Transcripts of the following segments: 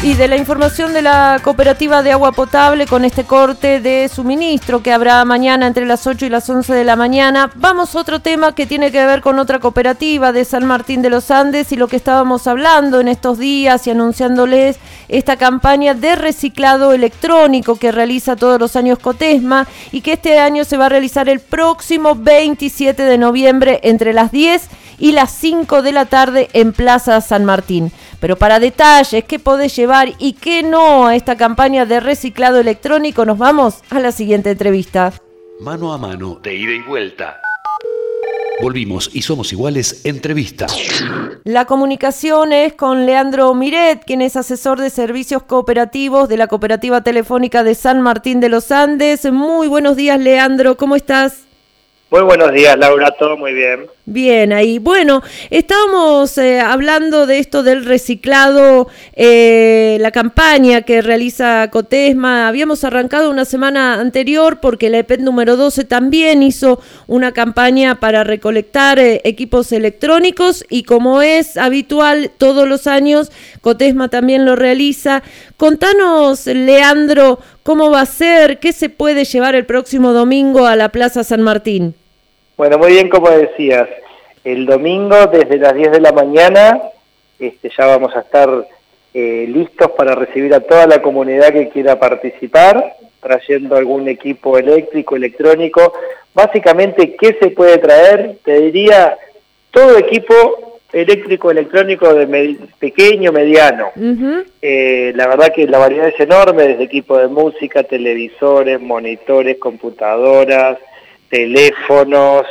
Y de la información de la cooperativa de agua potable con este corte de suministro que habrá mañana entre las 8 y las 11 de la mañana, vamos a otro tema que tiene que ver con otra cooperativa de San Martín de los Andes y lo que estábamos hablando en estos días y anunciándoles esta campaña de reciclado electrónico que realiza todos los años Cotesma y que este año se va a realizar el próximo 27 de noviembre entre las 10 y las 5 de la tarde en Plaza San Martín. Pero para detalles, qué podés llevar y qué no a esta campaña de reciclado electrónico, nos vamos a la siguiente entrevista. Mano a mano, de ida y vuelta. Volvimos y somos iguales, entrevista. La comunicación es con Leandro Miret, quien es asesor de servicios cooperativos de la Cooperativa Telefónica de San Martín de los Andes. Muy buenos días, Leandro, ¿cómo estás? Muy buenos días, Laura, todo muy bien. Bien, ahí. Bueno, estábamos hablando de esto del reciclado, la campaña que realiza Cotesma. Habíamos arrancado una semana anterior porque la EPET número 12 también hizo una campaña para recolectar equipos electrónicos y como es habitual todos los años, Cotesma también lo realiza. Contanos, Leandro, cómo va a ser, qué se puede llevar el próximo domingo a la Plaza San Martín. Bueno, muy bien, como decías, el domingo desde las 10 de la mañana ya vamos a estar listos para recibir a toda la comunidad que quiera participar, trayendo algún equipo eléctrico, electrónico. Básicamente, ¿qué se puede traer? Te diría, todo equipo eléctrico, electrónico de pequeño, mediano. Uh-huh. La verdad que la variedad es enorme, desde equipo de música, televisores, monitores, computadoras, teléfonos,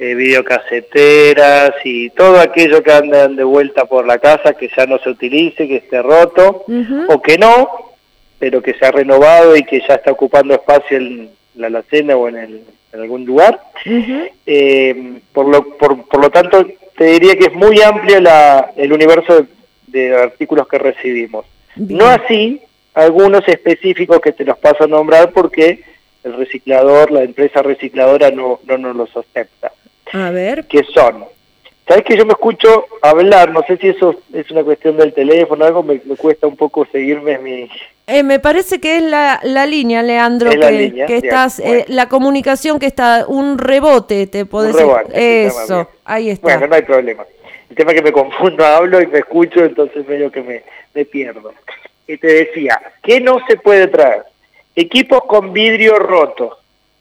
videocaseteras y todo aquello que andan de vuelta por la casa que ya no se utilice, que esté roto, uh-huh, o que no, pero que se ha renovado y que ya está ocupando espacio en la alacena o en algún lugar. Uh-huh. Por lo tanto, te diría que es muy amplio el universo de artículos que recibimos. Bien. No así algunos específicos que te los paso a nombrar porque el reciclador, la empresa recicladora no nos los acepta. A ver. ¿Qué son? ¿Sabes que yo me escucho hablar? No sé si eso es una cuestión del teléfono, algo me cuesta un poco seguirme me parece que es la línea, Leandro, que estás, bueno. La comunicación que está, un rebote, te podés decir. Eso, ahí está. Bueno, no hay problema. El tema es que me confundo, hablo y me escucho, entonces medio que me pierdo. Y te decía, ¿qué no se puede traer? Equipos con vidrio roto,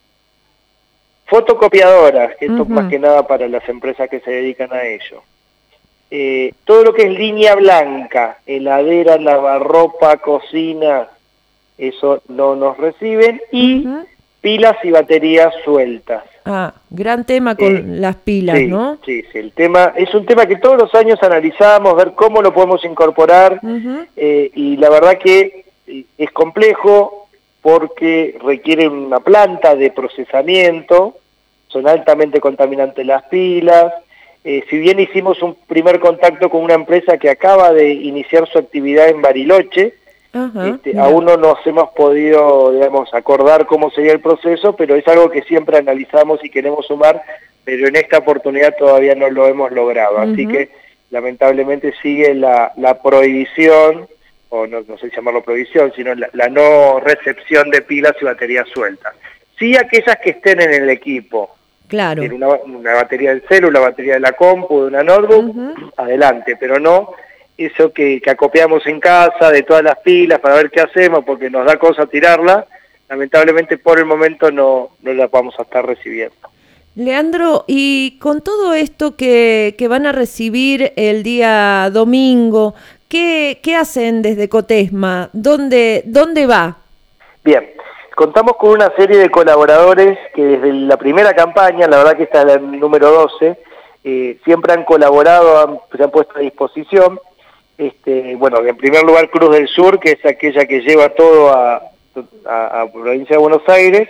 fotocopiadoras, que esto uh-huh, más que nada para las empresas que se dedican a ello. Todo lo que es línea blanca, heladera, lavarropa, cocina, eso no nos reciben, y uh-huh, pilas y baterías sueltas. Ah, gran tema con las pilas, sí, ¿no? Sí, el tema es un tema que todos los años analizamos, ver cómo lo podemos incorporar, uh-huh, y la verdad que es complejo, porque requieren una planta de procesamiento, son altamente contaminantes las pilas. Si bien hicimos un primer contacto con una empresa que acaba de iniciar su actividad en Bariloche, aún no nos hemos podido, digamos, acordar cómo sería el proceso, pero es algo que siempre analizamos y queremos sumar, pero en esta oportunidad todavía no lo hemos logrado. Uh-huh. Así que lamentablemente sigue la prohibición, o no sé si llamarlo prohibición, sino la no recepción de pilas y baterías sueltas. Sí aquellas que estén en el equipo. Claro. Una batería del celu, la batería de la compu, de una notebook, uh-huh, adelante, pero no eso que acopiamos en casa, de todas las pilas, para ver qué hacemos, porque nos da cosa tirarla. Lamentablemente por el momento no la vamos a estar recibiendo. Leandro, y con todo esto que van a recibir el día domingo, ¿qué hacen desde Cotesma? ¿Dónde va? Bien, contamos con una serie de colaboradores que desde la primera campaña, la verdad que esta es la número 12, siempre han colaborado, se han puesto a disposición. Bueno, en primer lugar Cruz del Sur, que es aquella que lleva todo a provincia de Buenos Aires,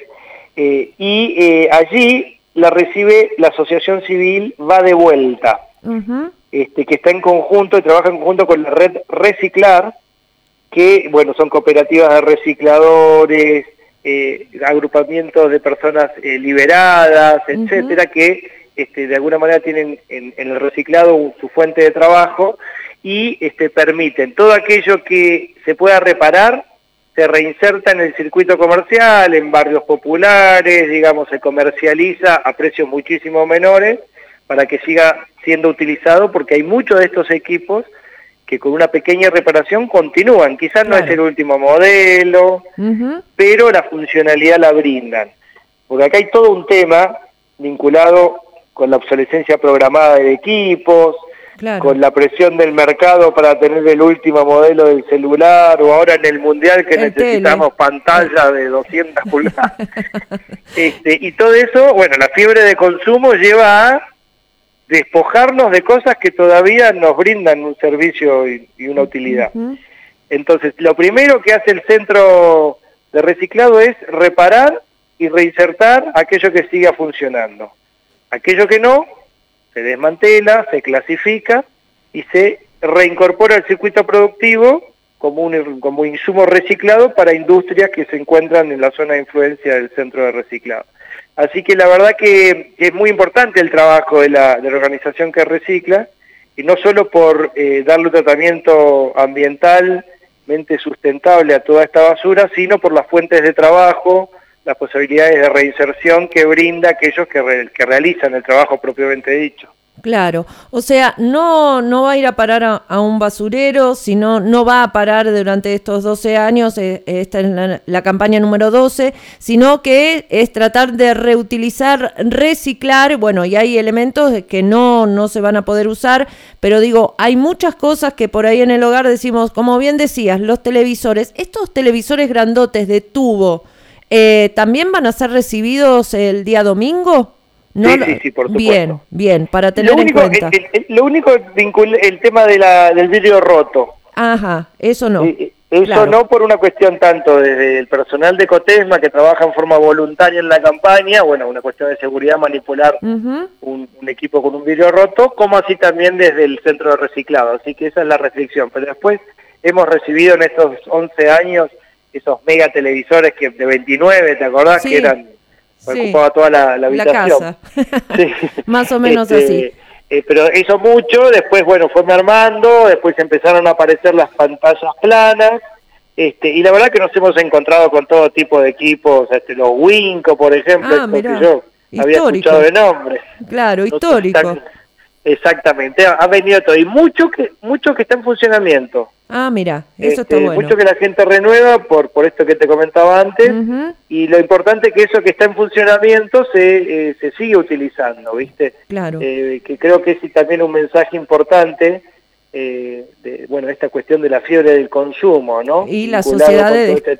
y allí la recibe la Asociación Civil Va de Vuelta. Uh-huh. Que está en conjunto y trabaja en conjunto con la red Reciclar, que, bueno, son cooperativas de recicladores, agrupamientos de personas liberadas, etcétera, uh-huh, que de alguna manera tienen en el reciclado su fuente de trabajo y permiten todo aquello que se pueda reparar, se reinserta en el circuito comercial, en barrios populares, digamos, se comercializa a precios muchísimo menores para que siga siendo utilizado, porque hay muchos de estos equipos que con una pequeña reparación continúan. Quizás no es el último modelo, pero la funcionalidad la brindan. Porque acá hay todo un tema vinculado con la obsolescencia programada de equipos, con la presión del mercado para tener el último modelo del celular, o ahora en el Mundial que necesitamos pantalla de 200 pulgadas. Y todo eso, bueno, la fiebre de consumo lleva a despojarnos de cosas que todavía nos brindan un servicio y una utilidad. Entonces, lo primero que hace el centro de reciclado es reparar y reinsertar aquello que siga funcionando. Aquello que no, se desmantela, se clasifica y se reincorpora al circuito productivo como insumo reciclado para industrias que se encuentran en la zona de influencia del centro de reciclado. Así que la verdad que es muy importante el trabajo de la organización que recicla, y no solo por darle un tratamiento ambientalmente sustentable a toda esta basura, sino por las fuentes de trabajo, las posibilidades de reinserción que brinda aquellos que realizan el trabajo propiamente dicho. Claro, o sea, no va a ir a parar a un basurero, sino no va a parar durante estos 12 años, esta es la campaña número 12, sino que es tratar de reutilizar, reciclar, bueno, y hay elementos que no se van a poder usar, pero digo, hay muchas cosas que por ahí en el hogar decimos, como bien decías, los televisores, estos televisores grandotes de tubo, ¿también van a ser recibidos el día domingo? No, sí, por supuesto. Bien, para tener en cuenta. Lo único vincula el tema del vidrio roto. Ajá, eso no. Eso no por una cuestión tanto desde el personal de Cotesma que trabaja en forma voluntaria en la campaña, bueno, una cuestión de seguridad manipular un equipo con un vidrio roto, como así también desde el centro de reciclado. Así que esa es la restricción. Pero después hemos recibido en estos 11 años esos mega televisores de 29, ¿te acordás? Que eran... ocupaba toda la habitación. La casa. Más o menos así. Pero hizo mucho, después, bueno, fue mermando, después empezaron a aparecer las pantallas planas, y la verdad que nos hemos encontrado con todo tipo de equipos, los Winco, por ejemplo, que yo había escuchado de nombre. Claro, histórico. Exactamente, ha venido todo, y mucho que está en funcionamiento. Ah, mira, eso está bueno. Mucho que la gente renueva por esto que te comentaba antes, y lo importante es que eso que está en funcionamiento se sigue utilizando, ¿viste? Claro. Que creo que es también un mensaje importante, esta cuestión de la fiebre del consumo, ¿no? Y la sociedad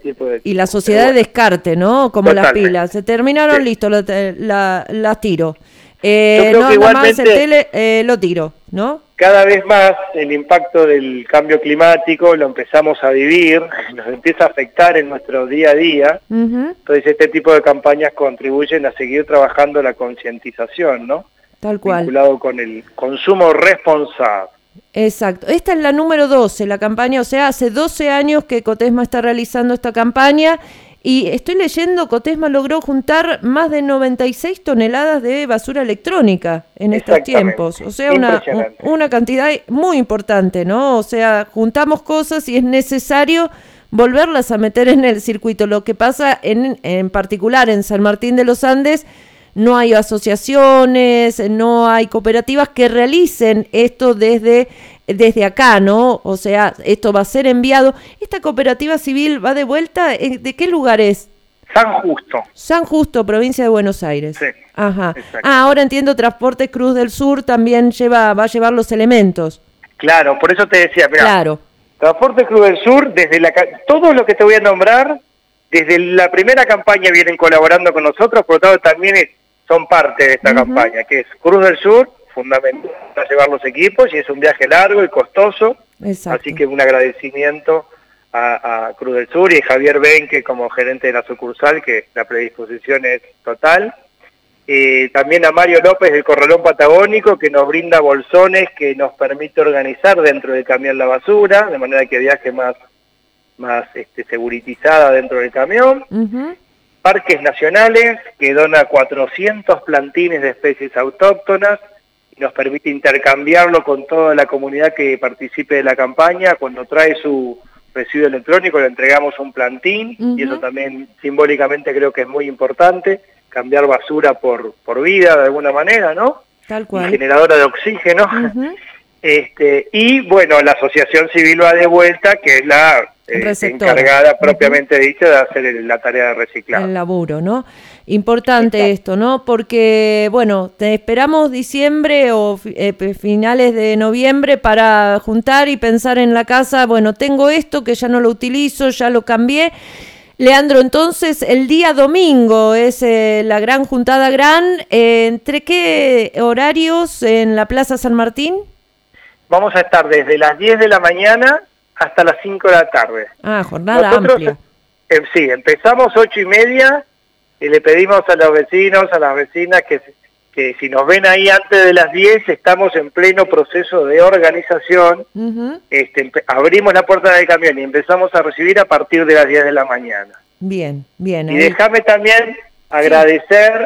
de descarte, ¿no? Como las pilas. Se terminaron, listo, las tiro. Yo creo que igualmente, más el tele, lo tiro, ¿no? Cada vez más el impacto del cambio climático lo empezamos a vivir, nos empieza a afectar en nuestro día a día, entonces este tipo de campañas contribuyen a seguir trabajando la concientización, ¿no? Tal cual. Vinculado con el consumo responsable. Exacto. Esta es la número 12, la campaña, o sea, hace 12 años que Cotesma está realizando esta campaña. Y estoy leyendo, Cotesma logró juntar más de 96 toneladas de basura electrónica en estos tiempos. O sea, una cantidad muy importante, ¿no? O sea, juntamos cosas y es necesario volverlas a meter en el circuito. Lo que pasa en particular en San Martín de los Andes, no hay asociaciones, no hay cooperativas que realicen esto desde acá, ¿no? O sea, esto va a ser enviado. ¿Esta cooperativa civil va de vuelta? ¿De qué lugar es? San Justo. San Justo, provincia de Buenos Aires. Sí. Ajá. Ahora entiendo, Transporte Cruz del Sur también va a llevar los elementos. Claro, por eso te decía, mirá, claro. Transporte Cruz del Sur, todo lo que te voy a nombrar, desde la primera campaña vienen colaborando con nosotros, por lo tanto también son parte de esta campaña, que es Cruz del Sur, fundamental para llevar los equipos, y es un viaje largo y costoso. Exacto. Así que un agradecimiento a Cruz del Sur y a Javier Benque como gerente de la sucursal, que la predisposición es total. También a Mario López del Corralón Patagónico, que nos brinda bolsones que nos permite organizar dentro del camión la basura, de manera que viaje más seguritizada dentro del camión. Parques Nacionales, que dona 400 plantines de especies autóctonas, y nos permite intercambiarlo con toda la comunidad que participe de la campaña. Cuando trae su residuo electrónico le entregamos un plantín, y eso también simbólicamente creo que es muy importante, cambiar basura por vida de alguna manera, ¿no? Tal cual. Y generadora de oxígeno. Y bueno, la Asociación Civil Va de Vuelta, que es la encargada propiamente dicha de hacer la tarea de reciclaje. El laburo, ¿no? Importante esto, ¿no? Porque, bueno, te esperamos diciembre o finales de noviembre para juntar y pensar en la casa, bueno, tengo esto que ya no lo utilizo, ya lo cambié. Leandro, entonces el día domingo es la gran juntada ¿entre qué horarios en la Plaza San Martín? Vamos a estar desde las 10 de la mañana hasta las 5 de la tarde. Jornada amplia. Sí, empezamos 8:30 y le pedimos a los vecinos, a las vecinas que si nos ven ahí antes de las 10, estamos en pleno proceso de organización. Abrimos la puerta del camión y empezamos a recibir a partir de las 10 de la mañana. Bien, bien. Y déjame también agradecer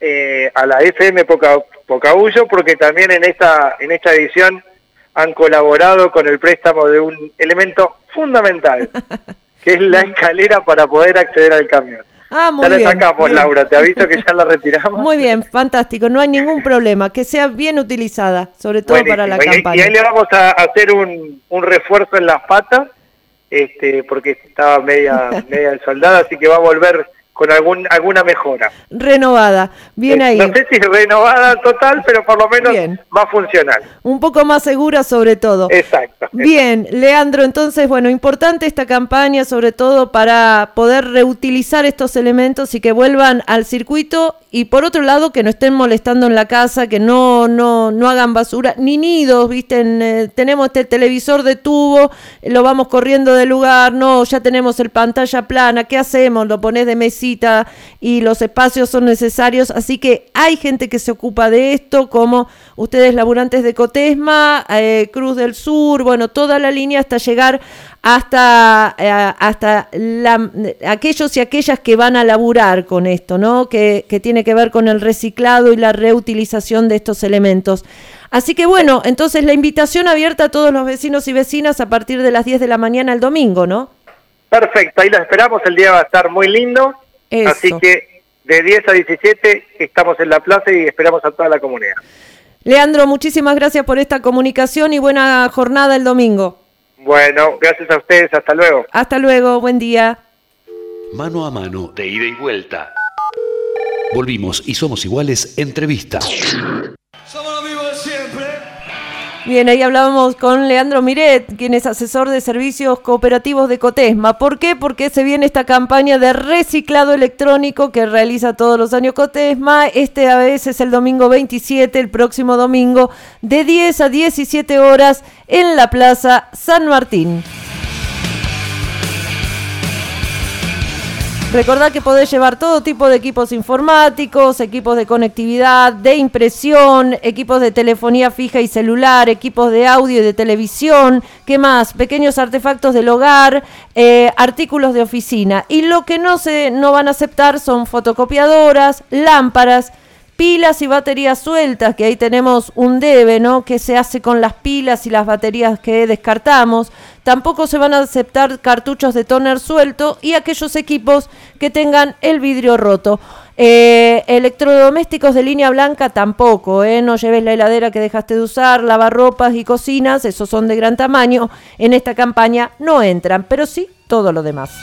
a la FM Pocahuyo, porque también en esta edición han colaborado con el préstamo de un elemento fundamental, que es la escalera para poder acceder al camión. Muy ya bien. la sacamos, bien. Laura, te aviso que ya la retiramos. Muy bien, fantástico, no hay ningún problema, que sea bien utilizada, sobre todo para la campaña. Y ahí le vamos a hacer un refuerzo en las patas, porque estaba media soldada, así que va a volver con alguna mejora. Renovada, bien ahí. No sé si renovada total, pero por lo menos bien. Más funcional. Un poco más segura sobre todo. Exacto. Bien, Leandro, entonces, bueno, importante esta campaña, sobre todo para poder reutilizar estos elementos y que vuelvan al circuito, y por otro lado que no estén molestando en la casa, que no hagan basura, ni nidos, ¿viste? Tenemos este televisor de tubo, lo vamos corriendo del lugar, no, ya tenemos el pantalla plana, ¿qué hacemos? Lo pones de mesita y los espacios son necesarios, así que hay gente que se ocupa de esto, como ustedes laburantes de Cotesma, Cruz del Sur, bueno, toda la línea hasta llegar hasta aquellos y aquellas que van a laburar con esto, ¿no? Que tiene que ver con el reciclado y la reutilización de estos elementos. Así que bueno, entonces la invitación abierta a todos los vecinos y vecinas a partir de las 10 de la mañana el domingo, ¿no? Perfecto, ahí los esperamos, el día va a estar muy lindo. Eso. Así que de 10 a 17 estamos en la plaza y esperamos a toda la comunidad. Leandro, muchísimas gracias por esta comunicación y buena jornada el domingo. Bueno, gracias a ustedes, hasta luego. Hasta luego, buen día. Mano a mano, de ida y vuelta. Volvimos y somos iguales, entrevista. Somos los mismos de siempre. Bien, ahí hablábamos con Leandro Miret, quien es asesor de servicios cooperativos de Cotesma. ¿Por qué? Porque se viene esta campaña de reciclado electrónico que realiza todos los años Cotesma. A veces es el domingo 27, el próximo domingo, de 10 a 17 horas en la Plaza San Martín. Recordá que podés llevar todo tipo de equipos informáticos, equipos de conectividad, de impresión, equipos de telefonía fija y celular, equipos de audio y de televisión, ¿qué más? Pequeños artefactos del hogar, artículos de oficina. Y lo que no van a aceptar son fotocopiadoras, lámparas, pilas y baterías sueltas, que ahí tenemos un debe, ¿no? ¿Qué se hace con las pilas y las baterías que descartamos? Tampoco se van a aceptar cartuchos de tóner suelto y aquellos equipos que tengan el vidrio roto. Electrodomésticos de línea blanca tampoco, no lleves la heladera que dejaste de usar, lavarropas y cocinas, esos son de gran tamaño. En esta campaña no entran, pero sí todo lo demás.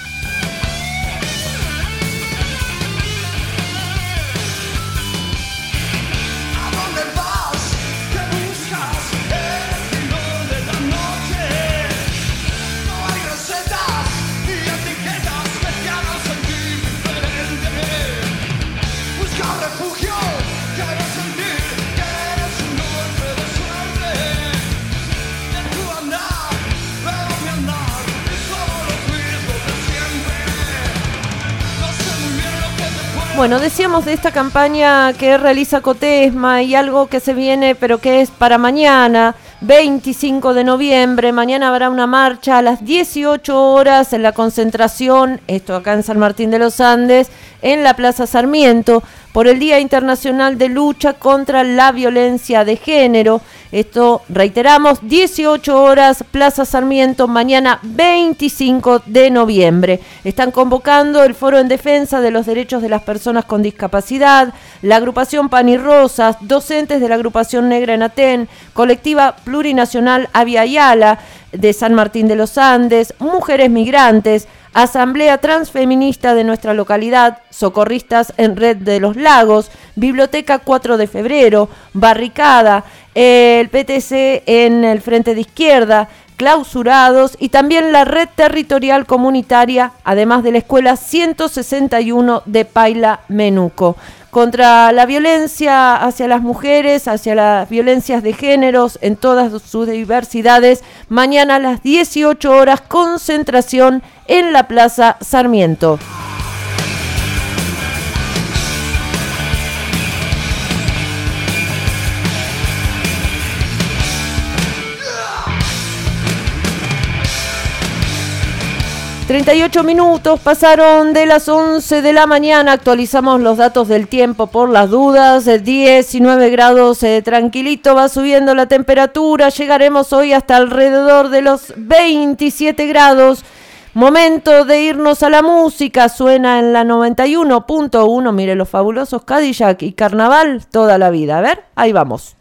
Bueno, decíamos de esta campaña que realiza Cotesma y algo que se viene, pero que es para mañana, 25 de noviembre. Mañana habrá una marcha a las 18 horas en la concentración, esto acá en San Martín de los Andes, en la Plaza Sarmiento, por el Día Internacional de Lucha contra la Violencia de Género. Esto, reiteramos, 18 horas, Plaza Sarmiento, mañana 25 de noviembre. Están convocando el Foro en Defensa de los Derechos de las Personas con Discapacidad, la agrupación Pan y Rosas, docentes de la agrupación Negra en Aten, colectiva plurinacional Avia Yala de San Martín de los Andes, mujeres migrantes, Asamblea Transfeminista de nuestra localidad, Socorristas en Red de los Lagos, Biblioteca 4 de Febrero, Barricada, el PTC en el Frente de Izquierda, clausurados, y también la Red Territorial Comunitaria, además de la Escuela 161 de Paila Menuco. Contra la violencia hacia las mujeres, hacia las violencias de géneros en todas sus diversidades, mañana a las 18 horas, concentración en la Plaza Sarmiento. ...38 minutos pasaron de las 11 de la mañana... ...actualizamos los datos del tiempo por las dudas... ...19 grados, tranquilito, va subiendo la temperatura... ...llegaremos hoy hasta alrededor de los 27 grados... Momento de irnos a la música... ...suena en la 91.1... ...mire los fabulosos Cadillac y Carnaval toda la vida... ...a ver, ahí vamos...